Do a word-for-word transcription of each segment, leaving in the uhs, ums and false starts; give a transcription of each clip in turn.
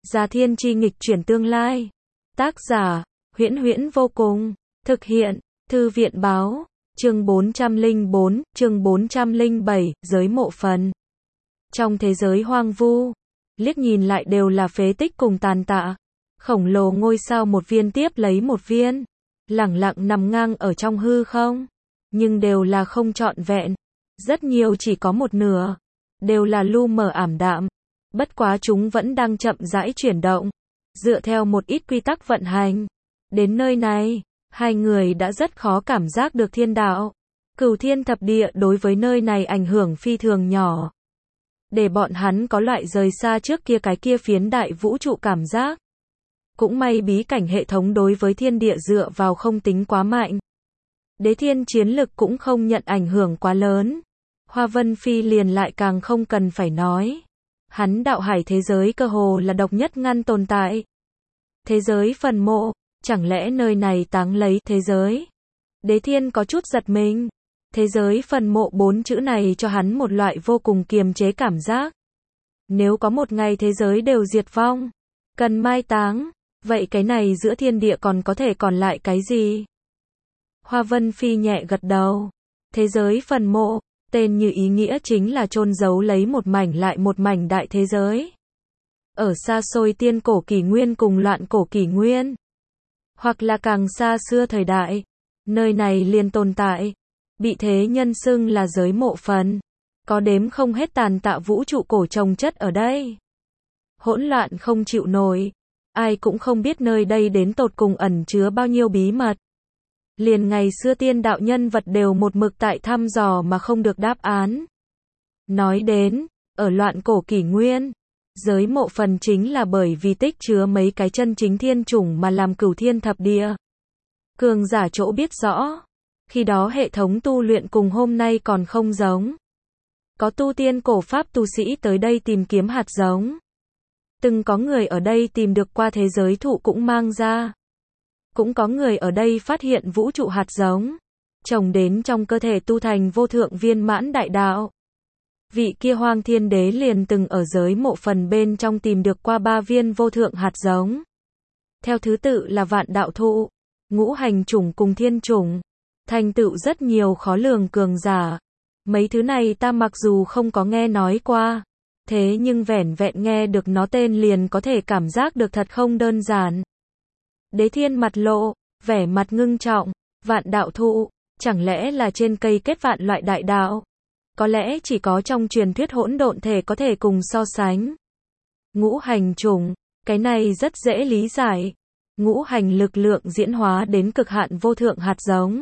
Gia Thiên Chi nghịch chuyển tương lai. Tác giả, Huyễn Huyễn vô cùng. Thực hiện, Thư viện báo. Chương bốn trăm lẻ bốn, chương bốn trăm lẻ bảy, giới mộ phần. Trong thế giới hoang vu, liếc nhìn lại đều là phế tích cùng tàn tạ. Khổng lồ ngôi sao một viên tiếp lấy một viên, lẳng lặng nằm ngang ở trong hư không, nhưng đều là không trọn vẹn. Rất nhiều chỉ có một nửa, đều là lu mờ ảm đạm. Bất quá chúng vẫn đang chậm rãi chuyển động, dựa theo một ít quy tắc vận hành. Đến nơi này, hai người đã rất khó cảm giác được thiên đạo. Cửu thiên thập địa đối với nơi này ảnh hưởng phi thường nhỏ, để bọn hắn có loại rời xa trước kia cái kia phiến đại vũ trụ cảm giác. Cũng may bí cảnh hệ thống đối với thiên địa dựa vào không tính quá mạnh. Đế thiên chiến lực cũng không nhận ảnh hưởng quá lớn. Hoa Vân Phi liền lại càng không cần phải nói. Hắn đạo hải thế giới cơ hồ là độc nhất ngăn tồn tại. Thế giới phần mộ, chẳng lẽ nơi này táng lấy thế giới? Đế thiên có chút giật mình. Thế giới phần mộ bốn chữ này cho hắn một loại vô cùng kiềm chế cảm giác. Nếu có một ngày thế giới đều diệt vong, cần mai táng, vậy cái này giữa thiên địa còn có thể còn lại cái gì? Hoa Vân Phi nhẹ gật đầu. Thế giới phần mộ, tên như ý nghĩa chính là chôn giấu lấy một mảnh lại một mảnh đại thế giới. Ở xa xôi tiên cổ kỷ nguyên cùng loạn cổ kỷ nguyên, hoặc là càng xa xưa thời đại, nơi này liền tồn tại, bị thế nhân xưng là giới mộ phần. Có đếm không hết tàn tạ vũ trụ cổ chồng chất ở đây. Hỗn loạn không chịu nổi, ai cũng không biết nơi đây đến tột cùng ẩn chứa bao nhiêu bí mật. Liền ngày xưa tiên đạo nhân vật đều một mực tại thăm dò mà không được đáp án. Nói đến, ở loạn cổ kỷ nguyên, giới mộ phần chính là bởi vì tích chứa mấy cái chân chính thiên chủng mà làm cửu thiên thập địa. Cường giả chỗ biết rõ, khi đó hệ thống tu luyện cùng hôm nay còn không giống. Có tu tiên cổ pháp tu sĩ tới đây tìm kiếm hạt giống. Từng có người ở đây tìm được qua thế giới thụ cũng mang ra. Cũng có người ở đây phát hiện vũ trụ hạt giống, trồng đến trong cơ thể tu thành vô thượng viên mãn đại đạo. Vị kia Hoang Thiên Đế liền từng ở giới mộ phần bên trong tìm được qua ba viên vô thượng hạt giống. Theo thứ tự là vạn đạo thụ, ngũ hành chủng cùng thiên chủng, thành tựu rất nhiều khó lường cường giả. Mấy thứ này ta mặc dù không có nghe nói qua, thế nhưng vẻn vẹn nghe được nó tên liền có thể cảm giác được thật không đơn giản. Đế thiên mặt lộ, vẻ mặt ngưng trọng. Vạn đạo thụ, chẳng lẽ là trên cây kết vạn loại đại đạo? Có lẽ chỉ có trong truyền thuyết hỗn độn thể có thể cùng so sánh. Ngũ hành chủng, cái này rất dễ lý giải. Ngũ hành lực lượng diễn hóa đến cực hạn vô thượng hạt giống.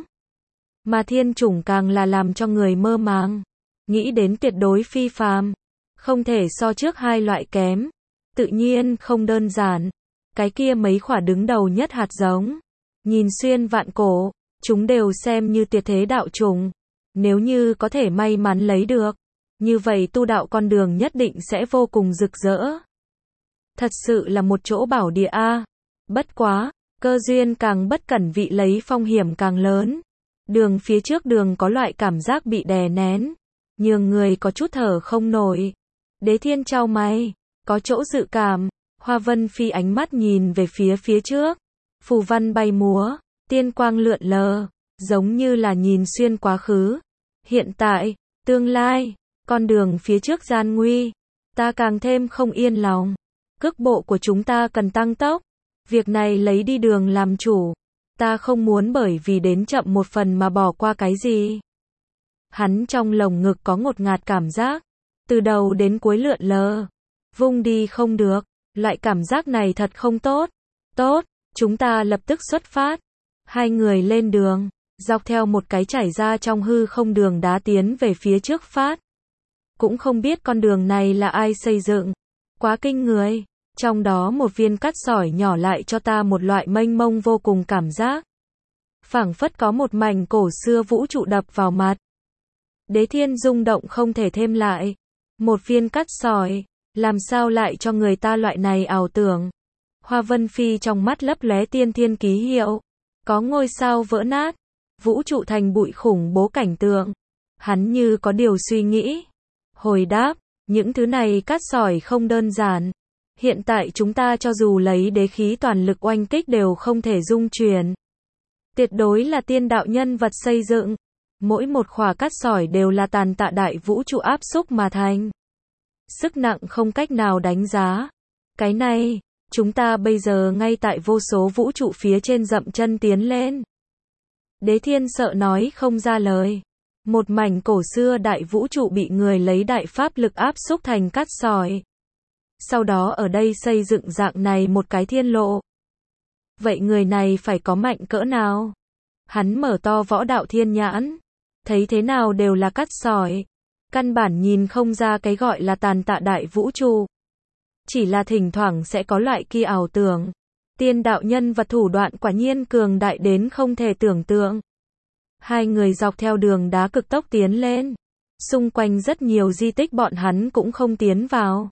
Mà thiên chủng càng là làm cho người mơ màng, nghĩ đến tuyệt đối phi phàm, không thể so trước hai loại kém. Tự nhiên không đơn giản. Cái kia mấy khỏa đứng đầu nhất hạt giống, nhìn xuyên vạn cổ, chúng đều xem như tuyệt thế đạo chủng. Nếu như có thể may mắn lấy được, như vậy tu đạo con đường nhất định sẽ vô cùng rực rỡ. Thật sự là một chỗ bảo địa a. Bất quá, cơ duyên càng bất cẩn vị lấy phong hiểm càng lớn. Đường phía trước đường có loại cảm giác bị đè nén, nhường người có chút thở không nổi. Đế thiên chau mày, có chỗ dự cảm. Hoa Vân Phi ánh mắt nhìn về phía phía trước, phù văn bay múa, tiên quang lượn lờ, giống như là nhìn xuyên quá khứ, hiện tại, tương lai, con đường phía trước gian nguy, ta càng thêm không yên lòng. Cước bộ của chúng ta cần tăng tốc, việc này lấy đi đường làm chủ, ta không muốn bởi vì đến chậm một phần mà bỏ qua cái gì. Hắn trong lồng ngực có ngột ngạt cảm giác, từ đầu đến cuối lượn lờ, vung đi không được. Loại cảm giác này thật không tốt. Tốt, chúng ta lập tức xuất phát. Hai người lên đường, dọc theo một cái trải ra trong hư không đường đá tiến về phía trước phát. Cũng không biết con đường này là ai xây dựng. Quá kinh người. Trong đó một viên cát sỏi nhỏ lại cho ta một loại mênh mông vô cùng cảm giác. Phảng phất có một mảnh cổ xưa vũ trụ đập vào mặt. Đế thiên rung động không thể thêm lại. Một viên cát sỏi, làm sao lại cho người ta loại này ảo tưởng. Hoa Vân Phi trong mắt lấp lóe tiên thiên ký hiệu. Có ngôi sao vỡ nát, vũ trụ thành bụi khủng bố cảnh tượng. Hắn như có điều suy nghĩ. Hồi đáp, những thứ này cát sỏi không đơn giản. Hiện tại chúng ta cho dù lấy đế khí toàn lực oanh kích đều không thể dung chuyển. Tuyệt đối là tiên đạo nhân vật xây dựng. Mỗi một khỏa cát sỏi đều là tàn tạ đại vũ trụ áp xúc mà thành. Sức nặng không cách nào đánh giá. Cái này, chúng ta bây giờ ngay tại vô số vũ trụ phía trên dậm chân tiến lên. Đế Thiên sợ nói không ra lời. Một mảnh cổ xưa đại vũ trụ bị người lấy đại pháp lực áp xúc thành cát sỏi. Sau đó ở đây xây dựng dạng này một cái thiên lộ. Vậy người này phải có mạnh cỡ nào? Hắn mở to võ đạo thiên nhãn. Thấy thế nào đều là cát sỏi. Căn bản nhìn không ra cái gọi là tàn tạ đại vũ trụ. Chỉ là thỉnh thoảng sẽ có loại kia ảo tưởng. Tiên đạo nhân vật thủ đoạn quả nhiên cường đại đến không thể tưởng tượng. Hai người dọc theo đường đá cực tốc tiến lên. Xung quanh rất nhiều di tích bọn hắn cũng không tiến vào.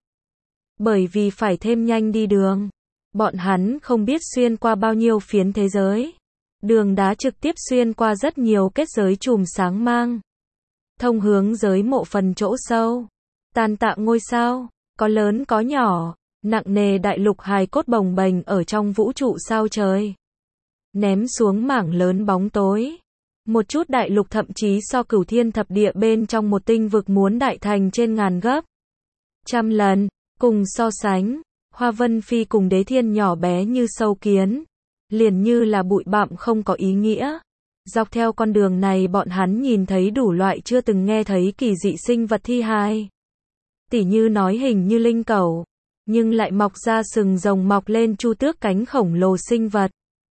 Bởi vì phải thêm nhanh đi đường. Bọn hắn không biết xuyên qua bao nhiêu phiến thế giới. Đường đá trực tiếp xuyên qua rất nhiều kết giới chùm sáng mang. Thông hướng giới mộ phần chỗ sâu. Tàn tạ ngôi sao, có lớn có nhỏ, nặng nề đại lục hài cốt bồng bềnh ở trong vũ trụ sao trời. Ném xuống mảng lớn bóng tối. Một chút đại lục thậm chí so cửu thiên thập địa bên trong một tinh vực muốn đại thành trên ngàn gấp. Trăm lần, cùng so sánh, Hoa Vân Phi cùng Đế Thiên nhỏ bé như sâu kiến. Liền như là bụi bặm không có ý nghĩa. Dọc theo con đường này bọn hắn nhìn thấy đủ loại chưa từng nghe thấy kỳ dị sinh vật thi hài. Tỉ như nói hình như linh cẩu, nhưng lại mọc ra sừng rồng mọc lên chu tước cánh khổng lồ sinh vật.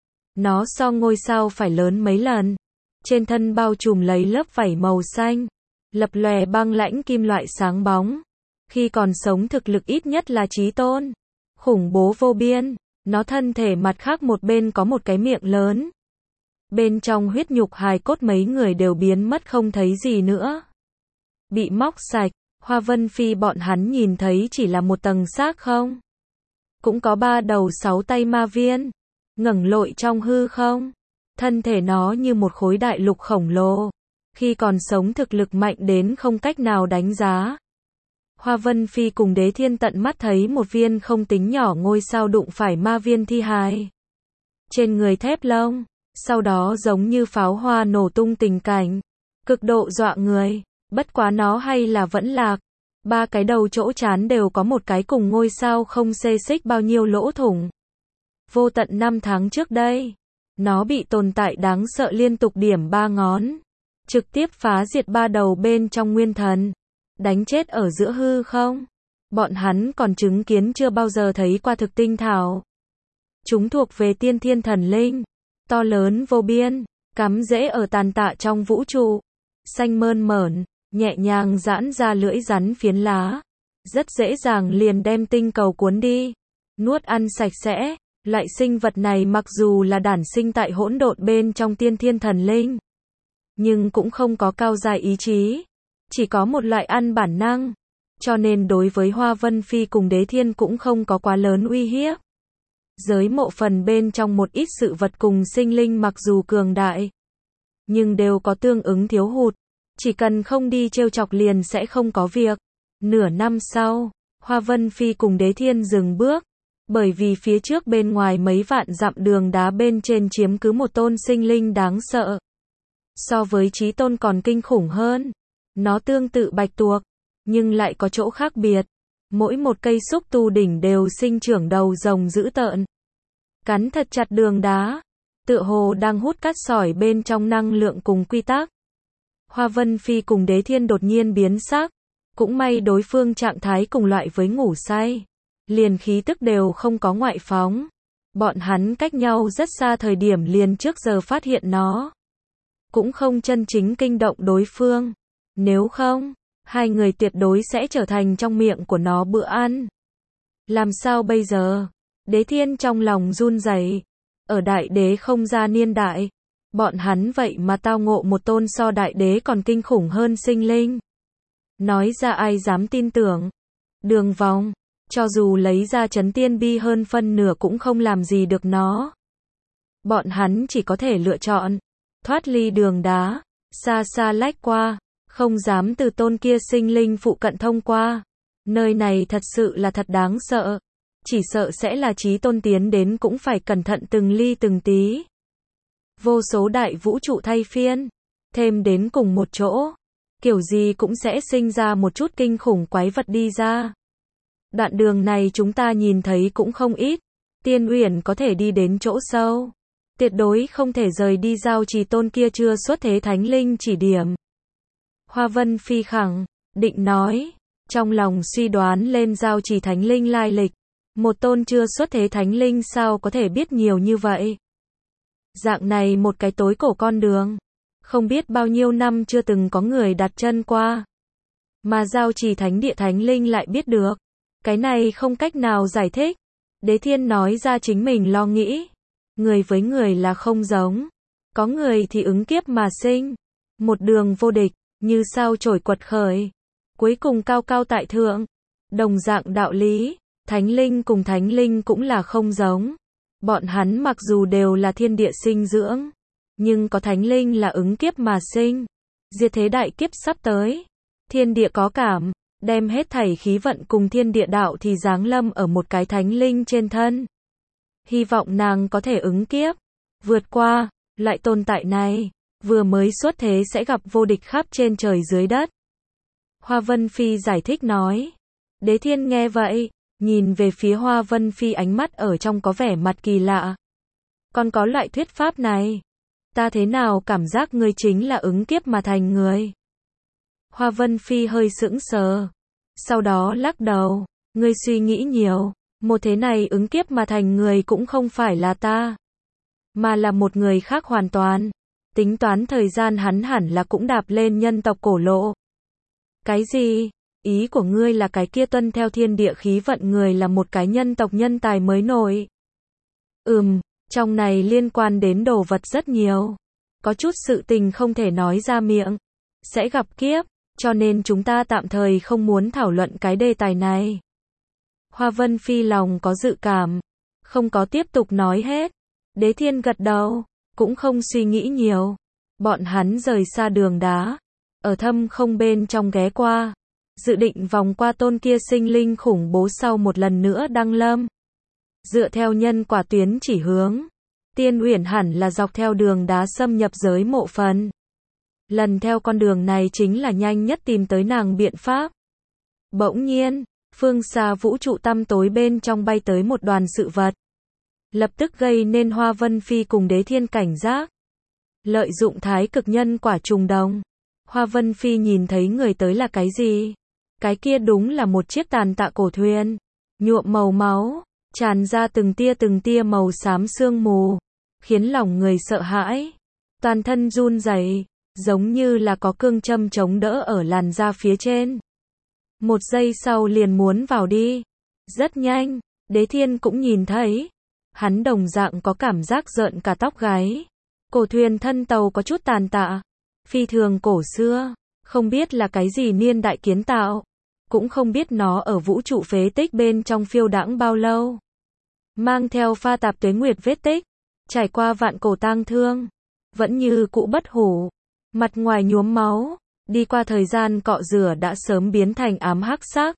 Nó so ngôi sao phải lớn mấy lần. Trên thân bao trùm lấy lớp vảy màu xanh, lập lòe băng lãnh kim loại sáng bóng. Khi còn sống thực lực ít nhất là chí tôn. Khủng bố vô biên. Nó thân thể mặt khác một bên có một cái miệng lớn. Bên trong huyết nhục hài cốt mấy người đều biến mất không thấy gì nữa. Bị móc sạch, Hoa Vân Phi bọn hắn nhìn thấy chỉ là một tầng xác không. Cũng có ba đầu sáu tay ma viên, ngẩng lội trong hư không. Thân thể nó như một khối đại lục khổng lồ. Khi còn sống thực lực mạnh đến không cách nào đánh giá. Hoa Vân Phi cùng Đế Thiên tận mắt thấy một viên không tính nhỏ ngôi sao đụng phải ma viên thi hài. Trên người thép lông, sau đó giống như pháo hoa nổ tung tình cảnh. Cực độ dọa người, bất quá nó hay là vẫn lạc. Ba cái đầu chỗ trán đều có một cái cùng ngôi sao không xê xích bao nhiêu lỗ thủng. Vô tận năm tháng trước đây, nó bị tồn tại đáng sợ liên tục điểm ba ngón. Trực tiếp phá diệt ba đầu bên trong nguyên thần. Đánh chết ở giữa hư không. Bọn hắn còn chứng kiến chưa bao giờ thấy qua thực tinh thảo. Chúng thuộc về tiên thiên thần linh. To lớn vô biên, cắm rễ ở tàn tạ trong vũ trụ. Xanh mơn mởn, nhẹ nhàng giãn ra lưỡi rắn phiến lá. Rất dễ dàng liền đem tinh cầu cuốn đi. Nuốt ăn sạch sẽ. Loại sinh vật này mặc dù là đản sinh tại hỗn độn bên trong tiên thiên thần linh. Nhưng cũng không có cao dài ý chí. Chỉ có một loại ăn bản năng. Cho nên đối với Hoa Vân Phi cùng Đế Thiên cũng không có quá lớn uy hiếp. Giới mộ phần bên trong một ít sự vật cùng sinh linh mặc dù cường đại. Nhưng đều có tương ứng thiếu hụt. Chỉ cần không đi trêu chọc liền sẽ không có việc. Nửa năm sau, Hoa Vân Phi cùng Đế Thiên dừng bước. Bởi vì phía trước bên ngoài mấy vạn dặm đường đá bên trên chiếm cứ một tôn sinh linh đáng sợ. So với chí tôn còn kinh khủng hơn. Nó tương tự bạch tuộc, nhưng lại có chỗ khác biệt. Mỗi một cây xúc tu đỉnh đều sinh trưởng đầu rồng dữ tợn. Cắn thật chặt đường đá. Tựa hồ đang hút cát sỏi bên trong năng lượng cùng quy tắc. Hoa Vân Phi cùng Đế Thiên đột nhiên biến sắc. Cũng may đối phương trạng thái cùng loại với ngủ say. Liền khí tức đều không có ngoại phóng. Bọn hắn cách nhau rất xa thời điểm liền trước giờ phát hiện nó. Cũng không chân chính kinh động đối phương. Nếu không, hai người tuyệt đối sẽ trở thành trong miệng của nó bữa ăn. Làm sao bây giờ? Đế Thiên trong lòng run rẩy. Ở đại đế không gian niên đại, bọn hắn vậy mà tao ngộ một tôn so đại đế còn kinh khủng hơn sinh linh. Nói ra ai dám tin tưởng. Đường vòng, cho dù lấy ra chấn tiên bi hơn phân nửa cũng không làm gì được nó. Bọn hắn chỉ có thể lựa chọn thoát ly đường đá, xa xa lách qua. Không dám từ tôn kia sinh linh phụ cận thông qua. Nơi này thật sự là thật đáng sợ. chỉ sợ sẽ là Chí Tôn tiến đến cũng phải cẩn thận từng ly từng tí. Vô số đại vũ trụ thay phiên, thêm đến cùng một chỗ, kiểu gì cũng sẽ sinh ra một chút kinh khủng quái vật đi ra. Đoạn đường này chúng ta nhìn thấy cũng không ít, Tiên Uyển có thể đi đến chỗ sâu, tuyệt đối không thể rời đi giao trì tôn kia chưa xuất thế thánh linh chỉ điểm. Hoa Vân Phi khẳng định nói, trong lòng suy đoán lên giao trì thánh linh lai lịch, một tôn chưa xuất thế thánh linh sao có thể biết nhiều như vậy. Dạng này một cái tối cổ con đường, không biết bao nhiêu năm chưa từng có người đặt chân qua. Mà giao trì thánh địa thánh linh lại biết được. Cái này không cách nào giải thích. Đế Thiên nói ra chính mình lo nghĩ. Người với người là không giống. Có người thì ứng kiếp mà sinh. Một đường vô địch, như sao trổi quật khởi. Cuối cùng cao cao tại thượng. Đồng dạng đạo lý, thánh linh cùng thánh linh cũng là không giống. Bọn hắn mặc dù đều là thiên địa sinh dưỡng, nhưng có thánh linh là ứng kiếp mà sinh. Diệt thế đại kiếp sắp tới. Thiên địa có cảm, đem hết thảy khí vận cùng thiên địa đạo thì giáng lâm ở một cái thánh linh trên thân. Hy vọng nàng có thể ứng kiếp, vượt qua, loại tồn tại này, vừa mới xuất thế sẽ gặp vô địch khắp trên trời dưới đất. Hoa Vân Phi giải thích nói. Đế Thiên nghe vậy, nhìn về phía Hoa Vân Phi ánh mắt ở trong có vẻ mặt kỳ lạ. Còn có loại thuyết pháp này, ta thế nào cảm giác ngươi chính là ứng kiếp mà thành người. Hoa Vân Phi hơi sững sờ, sau đó lắc đầu, ngươi suy nghĩ nhiều, một thế này ứng kiếp mà thành người cũng không phải là ta, mà là một người khác hoàn toàn. Tính toán thời gian hắn hẳn là cũng đạp lên nhân tộc cổ lộ. Cái gì? Ý của ngươi là cái kia tuân theo thiên địa khí vận người là một cái nhân tộc nhân tài mới nổi. Ừm, trong này liên quan đến đồ vật rất nhiều. Có chút sự tình không thể nói ra miệng. Sẽ gặp kiếp, cho nên chúng ta tạm thời không muốn thảo luận cái đề tài này. Hoa Vân Phi lòng có dự cảm, không có tiếp tục nói hết. Đế Thiên gật đầu, cũng không suy nghĩ nhiều. Bọn hắn rời xa đường đá, ở thâm không bên trong ghé qua. Dự định vòng qua tôn kia sinh linh khủng bố sau một lần nữa đăng lâm. Dựa theo nhân quả tuyến chỉ hướng, Tiên Uyển hẳn là dọc theo đường đá xâm nhập giới mộ phần. Lần theo con đường này chính là nhanh nhất tìm tới nàng biện pháp. Bỗng nhiên, phương xa vũ trụ tăm tối bên trong bay tới một đoàn sự vật. Lập tức gây nên Hoa Vân Phi cùng Đế Thiên cảnh giác. Lợi dụng thái cực nhân quả trùng đồng. Hoa Vân Phi nhìn thấy người tới là cái gì? Cái kia đúng là một chiếc tàn tạ cổ thuyền, nhuộm màu máu, tràn ra từng tia từng tia màu xám sương mù, khiến lòng người sợ hãi, toàn thân run rẩy, giống như là có cương châm chống đỡ ở làn da phía trên. Một giây sau liền muốn vào đi. Rất nhanh, Đế Thiên cũng nhìn thấy, hắn đồng dạng có cảm giác rợn cả tóc gáy. Cổ thuyền thân tàu có chút tàn tạ, phi thường cổ xưa, không biết là cái gì niên đại kiến tạo. Cũng không biết nó ở vũ trụ phế tích bên trong phiêu đãng bao lâu. Mang theo pha tạp tuế nguyệt vết tích, trải qua vạn cổ tang thương, vẫn như cũ bất hủ, mặt ngoài nhuốm máu, đi qua thời gian cọ rửa đã sớm biến thành ám hắc sắc.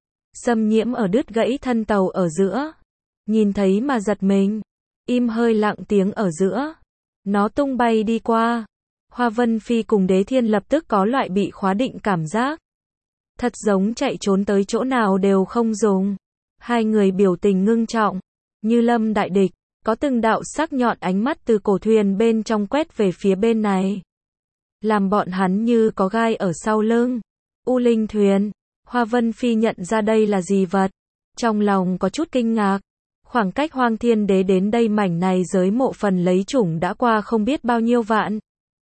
Xâm nhiễm ở đứt gãy thân tàu ở giữa, nhìn thấy mà giật mình, im hơi lặng tiếng ở giữa, nó tung bay đi qua. Hoa Vân Phi cùng Đế Thiên lập tức có loại bị khóa định cảm giác. Thật giống chạy trốn tới chỗ nào đều không dùng. Hai người biểu tình ngưng trọng, như lâm đại địch, có từng đạo sắc nhọn ánh mắt từ cổ thuyền bên trong quét về phía bên này. Làm bọn hắn như có gai ở sau lưng. U linh thuyền, Hoa Vân Phi nhận ra đây là gì vật. Trong lòng có chút kinh ngạc. Khoảng cách Hoang Thiên Đế đến đây mảnh này giới mộ phần lấy chủng đã qua không biết bao nhiêu vạn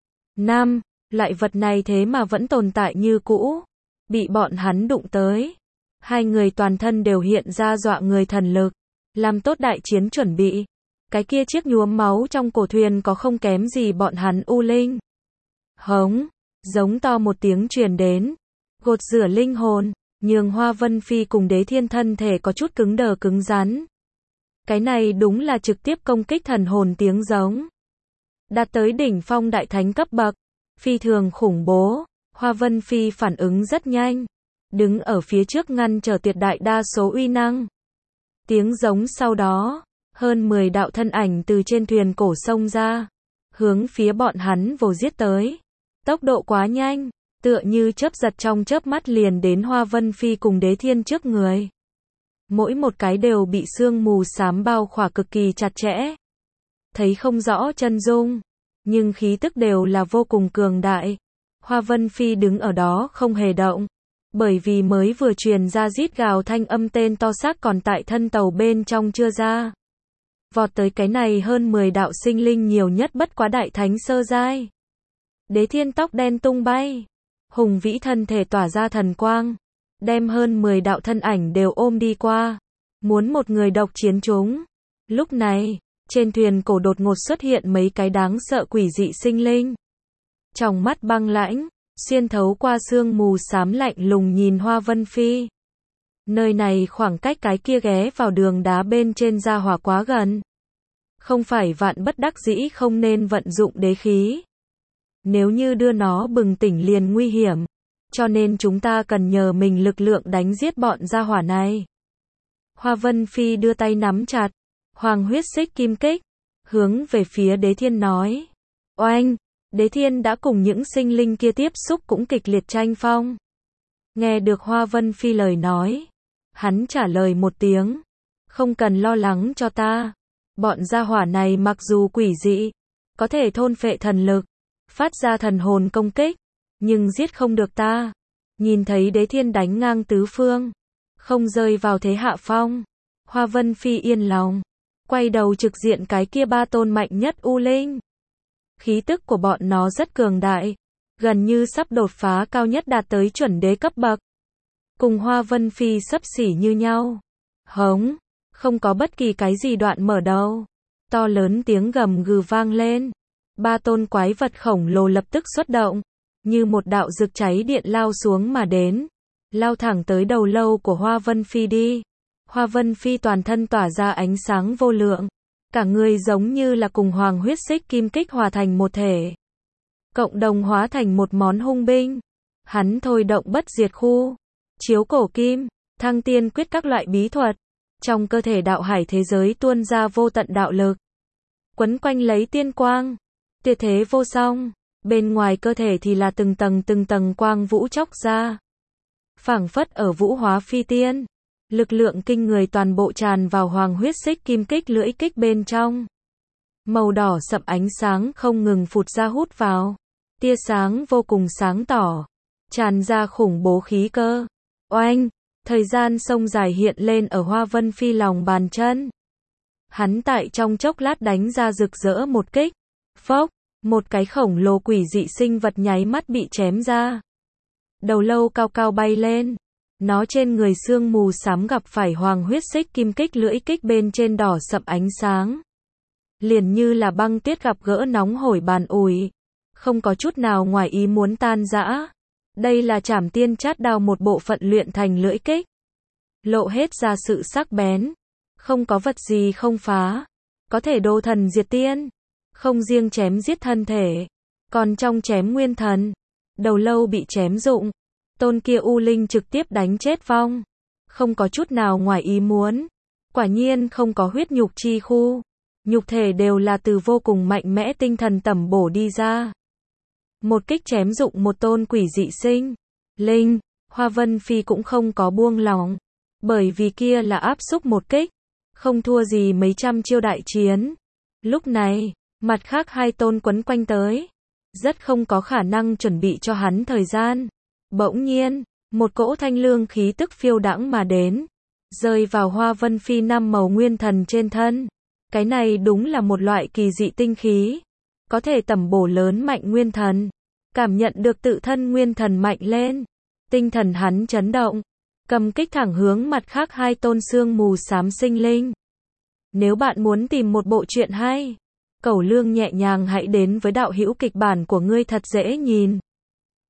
năm, loại vật này thế mà vẫn tồn tại như cũ. Bị bọn hắn đụng tới. Hai người toàn thân đều hiện ra dọa người thần lực. Làm tốt đại chiến chuẩn bị. Cái kia chiếc nhuốm máu trong cổ thuyền có không kém gì bọn hắn u linh. Hống, giống to một tiếng truyền đến. Gột rửa linh hồn, nhường Hoa Vân Phi cùng Đế Thiên thân thể có chút cứng đờ cứng rắn. Cái này đúng là trực tiếp công kích thần hồn tiếng giống. Đạt tới đỉnh phong đại thánh cấp bậc. Phi thường khủng bố. Hoa Vân Phi phản ứng rất nhanh, đứng ở phía trước ngăn trở tuyệt đại đa số uy năng. Tiếng giống sau đó, hơn mười đạo thân ảnh từ trên thuyền cổ xông ra, hướng phía bọn hắn vồ giết tới. Tốc độ quá nhanh, tựa như chớp giật trong chớp mắt liền đến Hoa Vân Phi cùng Đế Thiên trước người. Mỗi một cái đều bị sương mù xám bao khỏa cực kỳ chặt chẽ. Thấy không rõ chân dung, nhưng khí tức đều là vô cùng cường đại. Hoa Vân Phi đứng ở đó không hề động, bởi vì mới vừa truyền ra rít gào thanh âm tên to xác còn tại thân tàu bên trong chưa ra. Vọt tới cái này hơn mười đạo sinh linh nhiều nhất bất quá đại thánh sơ giai. Đế Thiên tóc đen tung bay, hùng vĩ thân thể tỏa ra thần quang, đem hơn mười đạo thân ảnh đều ôm đi qua, muốn một người độc chiến chúng. Lúc này, trên thuyền cổ đột ngột xuất hiện mấy cái đáng sợ quỷ dị sinh linh. Trong mắt băng lãnh, xuyên thấu qua sương mù xám lạnh lùng nhìn Hoa Vân Phi. Nơi này khoảng cách cái kia ghé vào đường đá bên trên gia hỏa quá gần. Không phải vạn bất đắc dĩ không nên vận dụng đế khí. Nếu như đưa nó bừng tỉnh liền nguy hiểm. Cho nên chúng ta cần nhờ mình lực lượng đánh giết bọn gia hỏa này. Hoa Vân Phi đưa tay nắm chặt Hoàng huyết xích kim kích, hướng về phía Đế Thiên nói. Oanh! Đế Thiên đã cùng những sinh linh kia tiếp xúc cũng kịch liệt tranh phong. Nghe được Hoa Vân Phi lời nói, hắn trả lời một tiếng. Không cần lo lắng cho ta. Bọn gia hỏa này mặc dù quỷ dị, có thể thôn phệ thần lực, phát ra thần hồn công kích, nhưng giết không được ta. Nhìn thấy Đế Thiên đánh ngang tứ phương, không rơi vào thế hạ phong, Hoa Vân Phi yên lòng, quay đầu trực diện cái kia ba tôn mạnh nhất U Linh. Khí tức của bọn nó rất cường đại, gần như sắp đột phá cao nhất đạt tới chuẩn đế cấp bậc. Cùng Hoa Vân Phi xấp xỉ như nhau. Hống, không có bất kỳ cái gì đoạn mở đầu. To lớn tiếng gầm gừ vang lên. Ba tôn quái vật khổng lồ lập tức xuất động, như một đạo rực cháy điện lao xuống mà đến, lao thẳng tới đầu lâu của Hoa Vân Phi đi. Hoa Vân Phi toàn thân tỏa ra ánh sáng vô lượng, cả người giống như là cùng Hoàng huyết xích kim kích hòa thành một thể, cộng đồng hóa thành một món hung binh. Hắn thôi động bất diệt khu, chiếu cổ kim, thăng tiên quyết các loại bí thuật, trong cơ thể đạo hải thế giới tuôn ra vô tận đạo lực, quấn quanh lấy tiên quang, tuyệt thế vô song. Bên ngoài cơ thể thì là từng tầng từng tầng quang vũ chóc ra, phảng phất ở vũ hóa phi tiên. Lực lượng kinh người toàn bộ tràn vào Hoàng huyết xích kim kích lưỡi kích bên trong. Màu đỏ sậm ánh sáng không ngừng phụt ra hút vào, tia sáng vô cùng sáng tỏ, tràn ra khủng bố khí cơ. Oanh! Thời gian sông dài hiện lên ở Hoa Vân Phi lòng bàn chân. Hắn tại trong chốc lát đánh ra rực rỡ một kích. Phốc! Một cái khổng lồ quỷ dị sinh vật nháy mắt bị chém ra. Đầu lâu cao cao bay lên. Nó trên người sương mù xám gặp phải Hoàng huyết xích kim kích lưỡi kích bên trên đỏ sậm ánh sáng. Liền như là băng tuyết gặp gỡ nóng hổi bàn ủi. Không có chút nào ngoài ý muốn tan rã. Đây là Trảm Tiên Chát Đao một bộ phận luyện thành lưỡi kích. Lộ hết ra sự sắc bén. Không có vật gì không phá. Có thể đô thần diệt tiên. Không riêng chém giết thân thể, còn trong chém nguyên thần. Đầu lâu bị chém rụng. Tôn kia U Linh trực tiếp đánh chết vong. Không có chút nào ngoài ý muốn. Quả nhiên không có huyết nhục chi khu. Nhục thể đều là từ vô cùng mạnh mẽ tinh thần tẩm bổ đi ra. Một kích chém rụng một tôn quỷ dị sinh linh. Hoa Vân Phi cũng không có buông lòng. Bởi vì kia là áp xúc một kích. Không thua gì mấy trăm chiêu đại chiến. Lúc này, mặt khác hai tôn quấn quanh tới. Rất không có khả năng chuẩn bị cho hắn thời gian. Bỗng nhiên, một cỗ thanh lương khí tức phiêu đãng mà đến, rơi vào Hoa Vân Phi năm màu nguyên thần trên thân. Cái này đúng là một loại kỳ dị tinh khí, có thể tẩm bổ lớn mạnh nguyên thần. Cảm nhận được tự thân nguyên thần mạnh lên, tinh thần hắn chấn động, cầm kích thẳng hướng mặt khác hai tôn sương mù xám sinh linh. Nếu bạn muốn tìm một bộ truyện hay, Cẩu Lương nhẹ nhàng hãy đến với đạo hữu kịch bản của ngươi thật dễ nhìn.